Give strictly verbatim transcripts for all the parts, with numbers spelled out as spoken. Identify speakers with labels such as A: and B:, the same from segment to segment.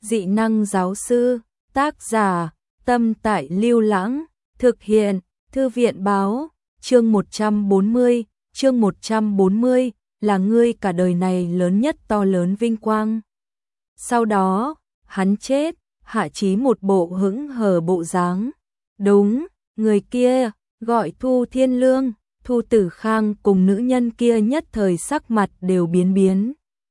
A: dị năng giáo sư, tác giả, Tâm Tại Lưu Lãng, thực hiện, Thư viện báo, chương một trăm bốn mươi, chương một trăm bốn mươi, là ngươi cả đời này lớn nhất to lớn vinh quang. Sau đó, hắn chết, Hạ Chí một bộ hững hờ bộ dáng. Đúng, người kia, gọi Thu Thiên Lương, Thu Tử Khang cùng nữ nhân kia nhất thời sắc mặt đều biến biến.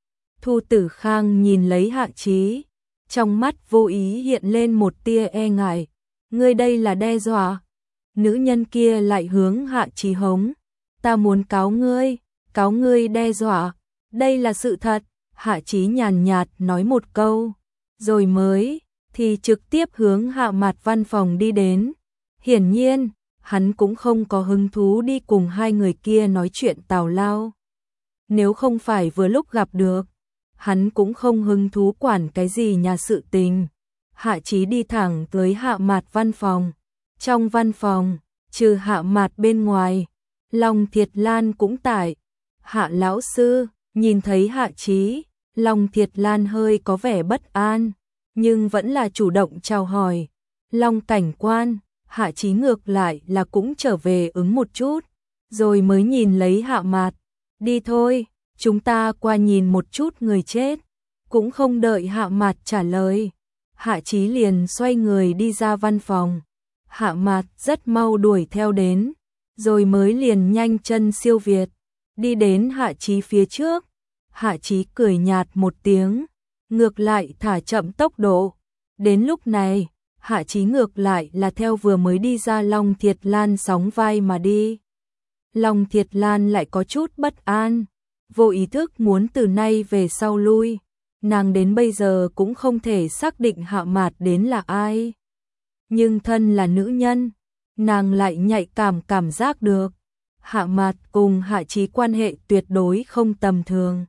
A: Thu Tử Khang nhìn lấy Hạ Chí, trong mắt vô ý hiện lên một tia e ngại. Ngươi đây là đe dọa. Nữ nhân kia lại hướng Hạ Chí hống. Ta muốn cáo ngươi, cáo ngươi đe dọa. Đây là sự thật. Hạ Chí nhàn nhạt nói một câu, rồi mới thì trực tiếp hướng Hạ Mạt văn phòng đi đến. Hiển nhiên, hắn cũng không có hứng thú đi cùng hai người kia nói chuyện tào lao. Nếu không phải vừa lúc gặp được, hắn cũng không hứng thú quản cái gì nhà sự tình. Hạ Chí đi thẳng tới Hạ Mạt văn phòng. Trong văn phòng, trừ Hạ Mạt bên ngoài, Long Thiệt Lan cũng tại. Hạ lão sư nhìn thấy Hạ Chí, Long Thiệt Lan hơi có vẻ bất an, nhưng vẫn là chủ động chào hỏi. Long cảnh quan, Hạ Chí ngược lại là cũng trở về ứng một chút, rồi mới nhìn lấy Hạ Mạt. Đi thôi, chúng ta qua nhìn một chút người chết. Cũng không đợi Hạ Mạt trả lời, Hạ Chí liền xoay người đi ra văn phòng. Hạ Mạt rất mau đuổi theo đến, rồi mới liền nhanh chân siêu việt, đi đến Hạ Chí phía trước. Hạ Chí cười nhạt một tiếng, ngược lại thả chậm tốc độ. Đến lúc này, Hạ Chí ngược lại là theo vừa mới đi ra Long Thiệt Lan sóng vai mà đi. Long Thiệt Lan lại có chút bất an, vô ý thức muốn từ nay về sau lui. Nàng đến bây giờ cũng không thể xác định Hạ Mạt đến là ai. Nhưng thân là nữ nhân, nàng lại nhạy cảm cảm giác được. Hạ Mạt cùng Hạ Chí quan hệ tuyệt đối không tầm thường.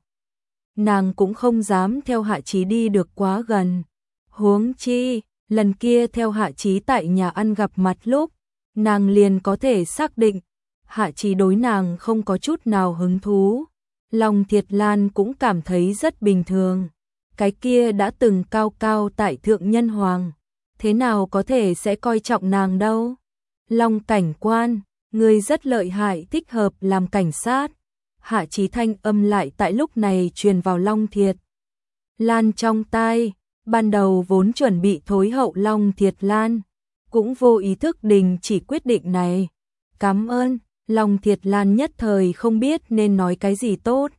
A: Nàng cũng không dám theo Hạ Chí đi được quá gần. Huống chi, lần kia theo Hạ Chí tại nhà ăn gặp mặt lúc, nàng liền có thể xác định Hạ Chí đối nàng không có chút nào hứng thú. Long Thiệt Lan cũng cảm thấy rất bình thường. Cái kia đã từng cao cao tại thượng nhân hoàng, thế nào có thể sẽ coi trọng nàng đâu. Long cảnh quan, người rất lợi hại, thích hợp làm cảnh sát. Hạ Chí thanh âm lại tại lúc này truyền vào Long Thiệt Lan trong tai. Ban đầu vốn chuẩn bị thối hậu Long Thiệt Lan cũng vô ý thức đình chỉ quyết định này. Cảm ơn. Long Thiệt Lan nhất thời không biết nên nói cái gì tốt.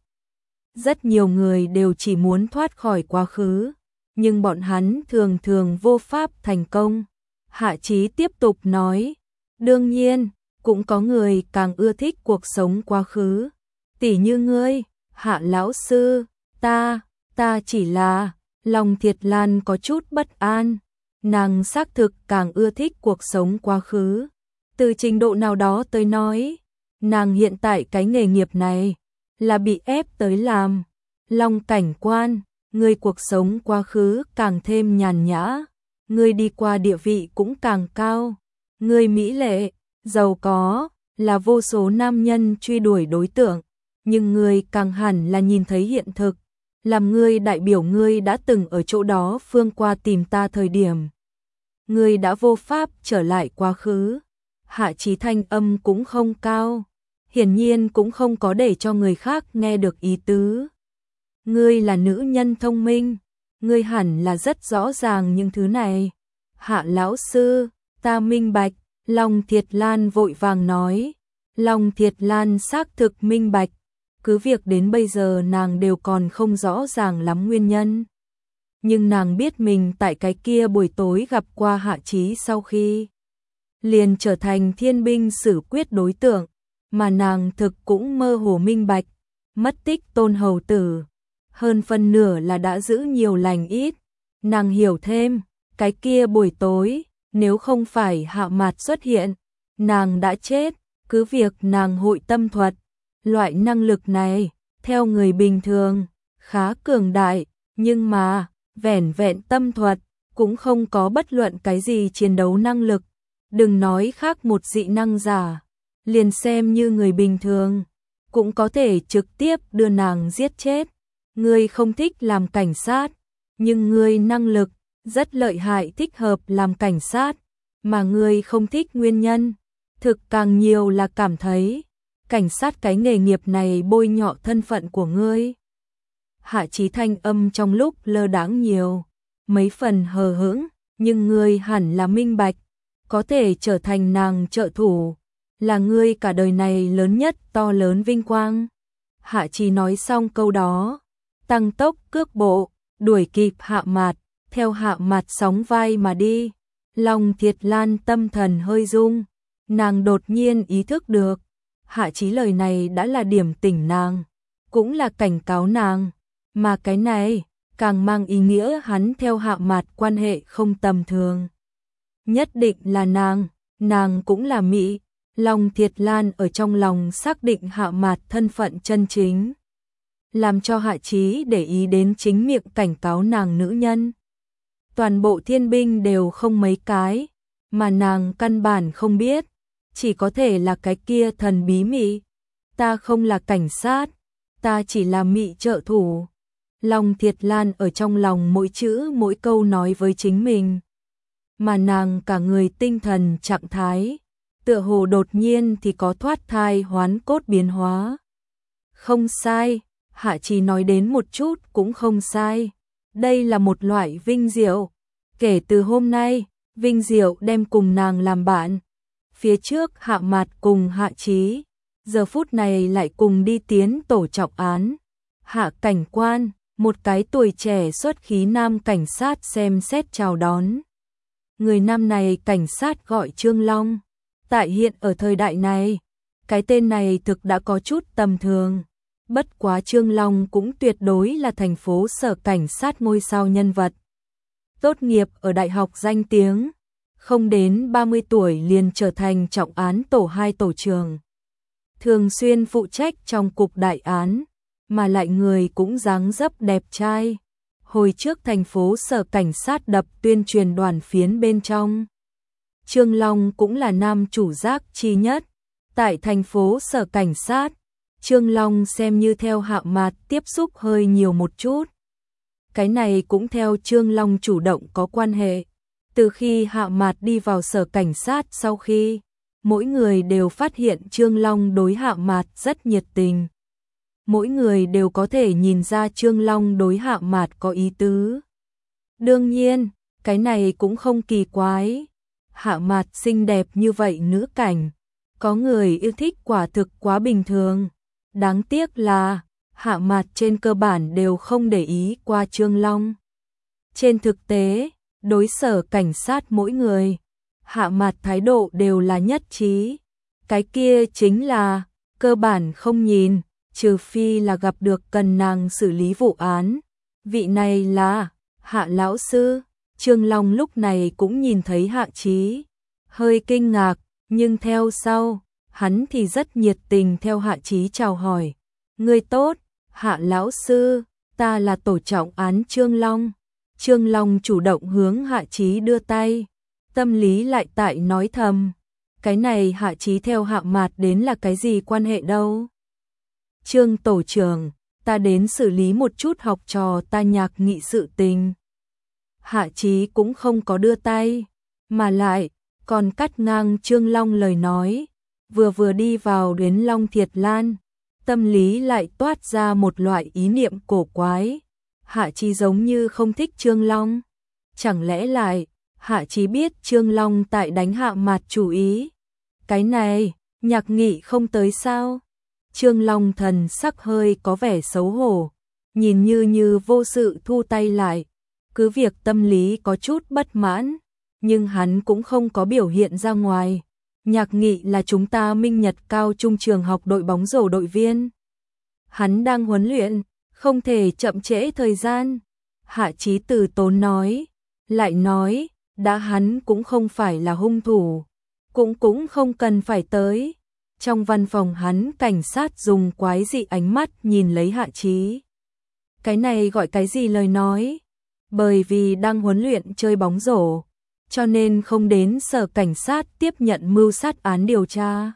A: Rất nhiều người đều chỉ muốn thoát khỏi quá khứ, nhưng bọn hắn thường thường vô pháp thành công. Hạ Chí tiếp tục nói, đương nhiên, cũng có người càng ưa thích cuộc sống quá khứ. Tỉ như ngươi, Hạ lão sư, ta, ta chỉ là... Long Thiệt Lan có chút bất an. Nàng xác thực càng ưa thích cuộc sống quá khứ. Từ trình độ nào đó tới nói, nàng hiện tại cái nghề nghiệp này là bị ép tới làm. Long cảnh quan, người cuộc sống quá khứ càng thêm nhàn nhã, người đi qua địa vị cũng càng cao, người mỹ lệ, giàu có, là vô số nam nhân truy đuổi đối tượng, nhưng người càng hẳn là nhìn thấy hiện thực. Làm ngươi đại biểu ngươi đã từng ở chỗ đó phương qua tìm ta thời điểm. Ngươi đã vô pháp trở lại quá khứ. Hạ Chí thanh âm cũng không cao, hiển nhiên cũng không có để cho người khác nghe được ý tứ. Ngươi là nữ nhân thông minh, ngươi hẳn là rất rõ ràng những thứ này. Hạ lão sư, ta minh bạch. Long Thiệt Lan vội vàng nói. Long Thiệt Lan xác thực minh bạch. Cứ việc đến bây giờ nàng đều còn không rõ ràng lắm nguyên nhân. Nhưng nàng biết mình tại cái kia buổi tối gặp qua Hạ Chí sau khi liền trở thành thiên binh xử quyết đối tượng, mà nàng thực cũng mơ hồ minh bạch, mất tích Tôn hầu tử, hơn phân nửa là đã giữ nhiều lành ít. Nàng hiểu thêm, cái kia buổi tối, nếu không phải Hạ Mạt xuất hiện, nàng đã chết. Cứ việc nàng hội tâm thuật, loại năng lực này, theo người bình thường, khá cường đại, nhưng mà, vẻn vẹn tâm thuật, cũng không có bất luận cái gì chiến đấu năng lực. Đừng nói khác một dị năng giả, liền xem như người bình thường, cũng có thể trực tiếp đưa nàng giết chết. Ngươi không thích làm cảnh sát, nhưng ngươi năng lực rất lợi hại, thích hợp làm cảnh sát, mà ngươi không thích nguyên nhân, thực càng nhiều là cảm thấy cảnh sát cái nghề nghiệp này bôi nhọ thân phận của ngươi. Hạ Chí thanh âm trong lúc lơ đãng nhiều, mấy phần hờ hững, nhưng ngươi hẳn là minh bạch, có thể trở thành nàng trợ thủ, là ngươi cả đời này lớn nhất to lớn vinh quang. Hạ Chí nói xong câu đó, tăng tốc cước bộ, đuổi kịp Hạ Mạt, theo Hạ Mạt sóng vai mà đi. Long Thiệt Lan tâm thần hơi rung, nàng đột nhiên ý thức được, Hạ Chí lời này đã là điểm tỉnh nàng, cũng là cảnh cáo nàng, mà cái này càng mang ý nghĩa hắn theo Hạ Mạt quan hệ không tầm thường. Nhất định là nàng, nàng cũng là Mỹ. Long Thiệt Lan ở trong lòng xác định Hạ Mạt thân phận chân chính, làm cho Hạ Chí để ý đến chính miệng cảnh cáo nàng nữ nhân. Toàn bộ thiên binh đều không mấy cái, mà nàng căn bản không biết, chỉ có thể là cái kia thần bí Mỹ. Ta không là cảnh sát, ta chỉ là Mỹ trợ thủ. Long Thiệt Lan ở trong lòng mỗi chữ mỗi câu nói với chính mình, mà nàng cả người tinh thần trạng thái tựa hồ đột nhiên thì có thoát thai hoán cốt biến hóa. Không sai, Hạ Chí nói đến một chút cũng không sai. Đây là một loại vinh diệu. Kể từ hôm nay, vinh diệu đem cùng nàng làm bạn. Phía trước Hạ Mạt cùng Hạ Chí, giờ phút này lại cùng đi tiến tổ trọng án. Hạ cảnh quan, một cái tuổi trẻ xuất khí nam cảnh sát xem xét chào đón. Người nam này cảnh sát gọi Trương Long. Tại hiện ở thời đại này, cái tên này thực đã có chút tầm thường. Bất quá Trương Long cũng tuyệt đối là thành phố sở cảnh sát ngôi sao nhân vật. Tốt nghiệp ở đại học danh tiếng, không đến ba mươi tuổi liền trở thành trọng án tổ hai tổ trưởng. Thường xuyên phụ trách trong cục đại án, mà lại người cũng dáng dấp đẹp trai. Hồi trước thành phố sở cảnh sát đập tuyên truyền đoàn phiến bên trong, Trương Long cũng là nam chủ giác chi nhất. Tại thành phố sở cảnh sát, Trương Long xem như theo Hạ Mạt tiếp xúc hơi nhiều một chút. Cái này cũng theo Trương Long chủ động có quan hệ. Từ khi Hạ Mạt đi vào sở cảnh sát sau khi, mỗi người đều phát hiện Trương Long đối Hạ Mạt rất nhiệt tình. Mỗi người đều có thể nhìn ra Trương Long đối Hạ Mạt có ý tứ. Đương nhiên, cái này cũng không kỳ quái. Hạ Mạt xinh đẹp như vậy nữ cảnh, có người yêu thích quả thực quá bình thường. Đáng tiếc là Hạ Mạt trên cơ bản đều không để ý qua Trương Long. Trên thực tế, đối sở cảnh sát mỗi người, Hạ Mạt thái độ đều là nhất trí. Cái kia chính là cơ bản không nhìn, trừ phi là gặp được cần nàng xử lý vụ án. Vị này là Hạ lão sư. Trương Long lúc này cũng nhìn thấy Hạ Chí, hơi kinh ngạc, nhưng theo sau, hắn thì rất nhiệt tình theo Hạ Chí chào hỏi. Ngươi tốt, Hạ lão sư, ta là tổ trọng án Trương Long. Trương Long chủ động hướng Hạ Chí đưa tay, tâm lý lại tại nói thầm, cái này Hạ Chí theo Hạ Mạt đến là cái gì quan hệ đâu. Trương tổ trưởng, ta đến xử lý một chút học trò ta nhạc nghị sự tình. Hạ Chí cũng không có đưa tay, mà lại còn cắt ngang Trương Long lời nói, vừa vừa đi vào đến Long Thiệt Lan, tâm lý lại toát ra một loại ý niệm cổ quái. Hạ Chí giống như không thích Trương Long, chẳng lẽ lại Hạ Chí biết Trương Long tại đánh Hạ Mạt chủ ý? Cái này, nhạc nghị không tới sao? Trương Long thần sắc hơi có vẻ xấu hổ, nhìn như như vô sự thu tay lại. Cứ việc tâm lý có chút bất mãn, nhưng hắn cũng không có biểu hiện ra ngoài. Nhạc nghị là chúng ta Minh Nhật cao trung trường học đội bóng rổ đội viên. Hắn đang huấn luyện, không thể chậm trễ thời gian. Hạ Chí từ tốn nói, lại nói, đã hắn cũng không phải là hung thủ, cũng cũng không cần phải tới. Trong văn phòng hắn cảnh sát dùng quái dị ánh mắt nhìn lấy Hạ Chí. Cái này gọi cái gì lời nói? Bởi vì đang huấn luyện chơi bóng rổ, cho nên không đến sở cảnh sát tiếp nhận mưu sát án điều tra.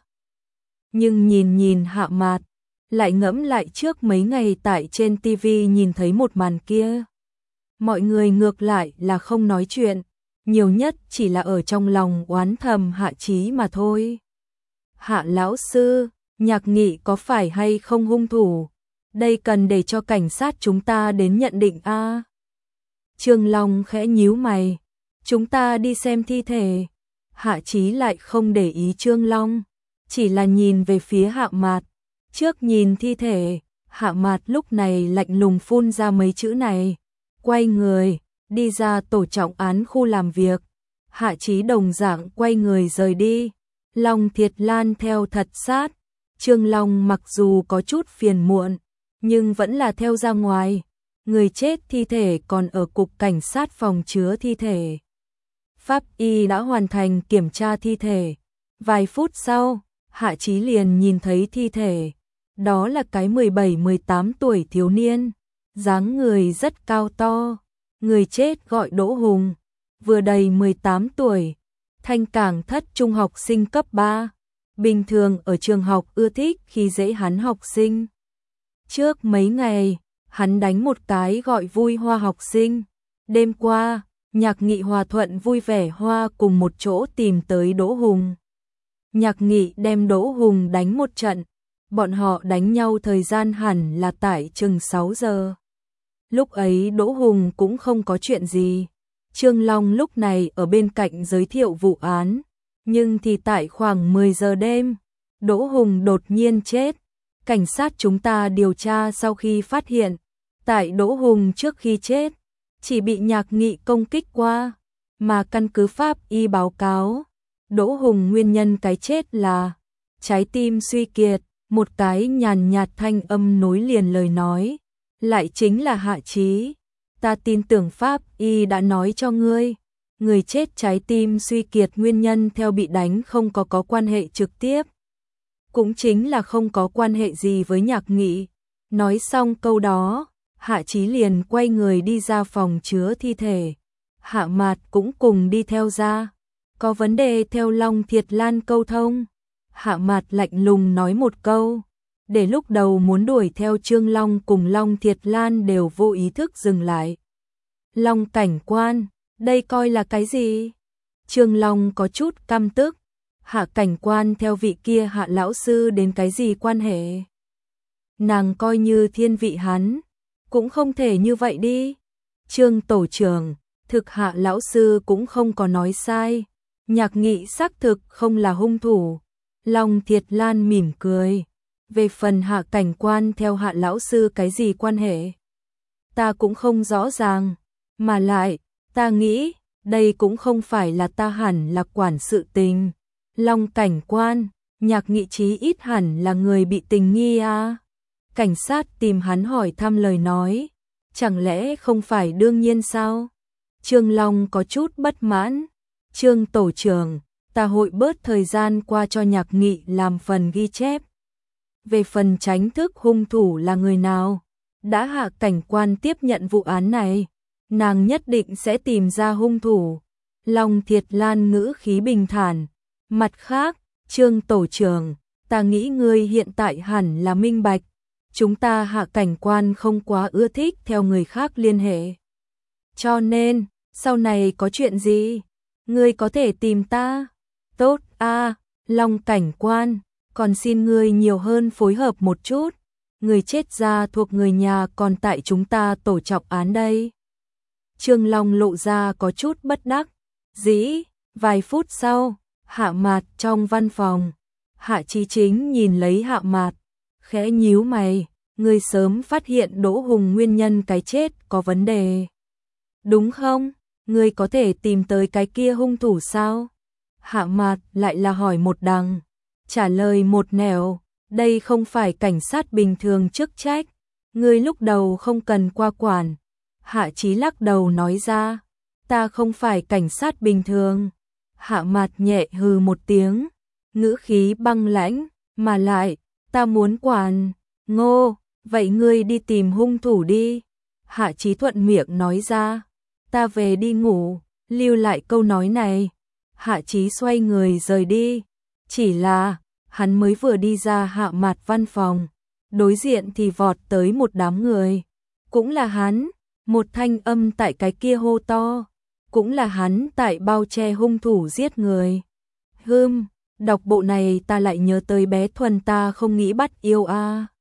A: Nhưng nhìn nhìn Hạ Mạt, lại ngẫm lại trước mấy ngày tại trên ti vi nhìn thấy một màn kia. mọi người ngược lại là không nói chuyện, nhiều nhất chỉ là ở trong lòng oán thầm Hạ Chí mà thôi. Hạ lão sư, Nhạc Nghị có phải hay không hung thủ? Đây cần để cho cảnh sát chúng ta đến nhận định a. À? Trương Long khẽ nhíu mày, chúng ta đi xem thi thể. Hạ Chí lại không để ý Trương Long, chỉ là nhìn về phía Hạ Mạt. Trước nhìn thi thể, Hạ Mạt lúc này lạnh lùng phun ra mấy chữ này, quay người, đi ra tổ trọng án khu làm việc. Hạ Chí đồng dạng quay người rời đi, Long Thiệt Lan theo thật sát. Trương Long mặc dù có chút phiền muộn, nhưng vẫn là theo ra ngoài. Người chết thi thể còn ở cục cảnh sát phòng chứa thi thể. Pháp y đã hoàn thành kiểm tra thi thể. Vài phút sau, Hạ Chí liền nhìn thấy thi thể. Đó là cái mười bảy mười tám tuổi thiếu niên, dáng người rất cao to. Người chết gọi Đỗ Hùng, vừa đầy mười tám tuổi, Thanh Cảng thất trung học sinh cấp ba. Bình thường ở trường học ưa thích khi dễ hắn học sinh. Trước mấy ngày, hắn đánh một cái gọi vui hoa học sinh. Đêm qua, Nhạc Nghị hòa thuận vui vẻ hoa cùng một chỗ tìm tới Đỗ Hùng. Nhạc Nghị đem Đỗ Hùng đánh một trận. Bọn họ đánh nhau thời gian hẳn là tại chừng sáu giờ. Lúc ấy Đỗ Hùng cũng không có chuyện gì. Trương Long lúc này ở bên cạnh giới thiệu vụ án. Nhưng thì tại khoảng mười giờ đêm, Đỗ Hùng đột nhiên chết. Cảnh sát chúng ta điều tra sau khi phát hiện, tại Đỗ Hùng trước khi chết, chỉ bị Nhạc Nghị công kích qua. Mà căn cứ pháp y báo cáo, Đỗ Hùng nguyên nhân cái chết là trái tim suy kiệt. Một cái nhàn nhạt thanh âm nối liền lời nói, lại chính là Hạ Chí. Ta tin tưởng pháp y đã nói cho ngươi, người chết trái tim suy kiệt nguyên nhân theo bị đánh không có có quan hệ trực tiếp. Cũng chính là không có quan hệ gì với Nhạc Nghị. Nói xong câu đó, Hạ Chí liền quay người đi ra phòng chứa thi thể. Hạ Mạt cũng cùng đi theo ra. Có vấn đề theo Long Thiệt Lan câu thông. Hạ Mạt lạnh lùng nói một câu, để lúc đầu muốn đuổi theo Trương Long cùng Long Thiệt Lan đều vô ý thức dừng lại. Long cảnh quan, đây coi là cái gì? Trương Long có chút căm tức. Hạ cảnh quan theo vị kia Hạ lão sư đến cái gì quan hệ? Nàng coi như thiên vị hắn, cũng không thể như vậy đi. Trương tổ trưởng, thực Hạ lão sư cũng không có nói sai. Nhạc Nghị xác thực không là hung thủ. Long Thiệt Lan mỉm cười. Về phần Hạ cảnh quan theo Hạ lão sư cái gì quan hệ? Ta cũng không rõ ràng. Mà lại, ta nghĩ, đây cũng không phải là ta hẳn là quản sự tình. Long cảnh quan, Nhạc Nghị chí ít hẳn là người bị tình nghi à? Cảnh sát tìm hắn hỏi thăm lời nói. Chẳng lẽ không phải đương nhiên sao? Trương Long có chút bất mãn. Trương tổ trưởng, ta hội bớt thời gian qua cho Nhạc Nghị làm phần ghi chép. Về phần tránh thức hung thủ là người nào, đã Hạ cảnh quan tiếp nhận vụ án này, nàng nhất định sẽ tìm ra hung thủ. Long Thiệt Lan ngữ khí bình thản. Mặt khác, Trương tổ trưởng, ta nghĩ ngươi hiện tại hẳn là minh bạch. Chúng ta Hạ cảnh quan không quá ưa thích theo người khác liên hệ. Cho nên, sau này có chuyện gì, ngươi có thể tìm ta. Tốt a, à, Long cảnh quan, còn xin ngươi nhiều hơn phối hợp một chút. Người chết ra thuộc người nhà còn tại chúng ta tổ trọng án đây. Trương Long lộ ra có chút bất đắc dĩ. Vài phút sau, Hạ Mạt trong văn phòng. Hạ Chí Chính nhìn lấy Hạ Mạt, khẽ nhíu mày. Ngươi sớm phát hiện Đỗ Hùng nguyên nhân cái chết có vấn đề, đúng không? Ngươi có thể tìm tới cái kia hung thủ sao? Hạ Mạt lại là hỏi một đằng, trả lời một nẻo. Đây không phải cảnh sát bình thường chức trách, ngươi lúc đầu không cần qua quản. Hạ Chí lắc đầu nói ra, ta không phải cảnh sát bình thường. Hạ Mạt nhẹ hừ một tiếng, ngữ khí băng lãnh, mà lại, ta muốn quản. Ngô, vậy ngươi đi tìm hung thủ đi. Hạ Chí thuận miệng nói ra, ta về đi ngủ. Lưu lại câu nói này, Hạ Chí xoay người rời đi. Chỉ là, hắn mới vừa đi ra Hạ Mạt văn phòng, đối diện thì vọt tới một đám người. Cũng là hắn, Một thanh âm tại cái kia hô to, cũng là hắn tại bao che hung thủ giết người. Hừm, đọc bộ này ta lại nhớ tới bé Thuần ta không nghĩ bắt yêu a.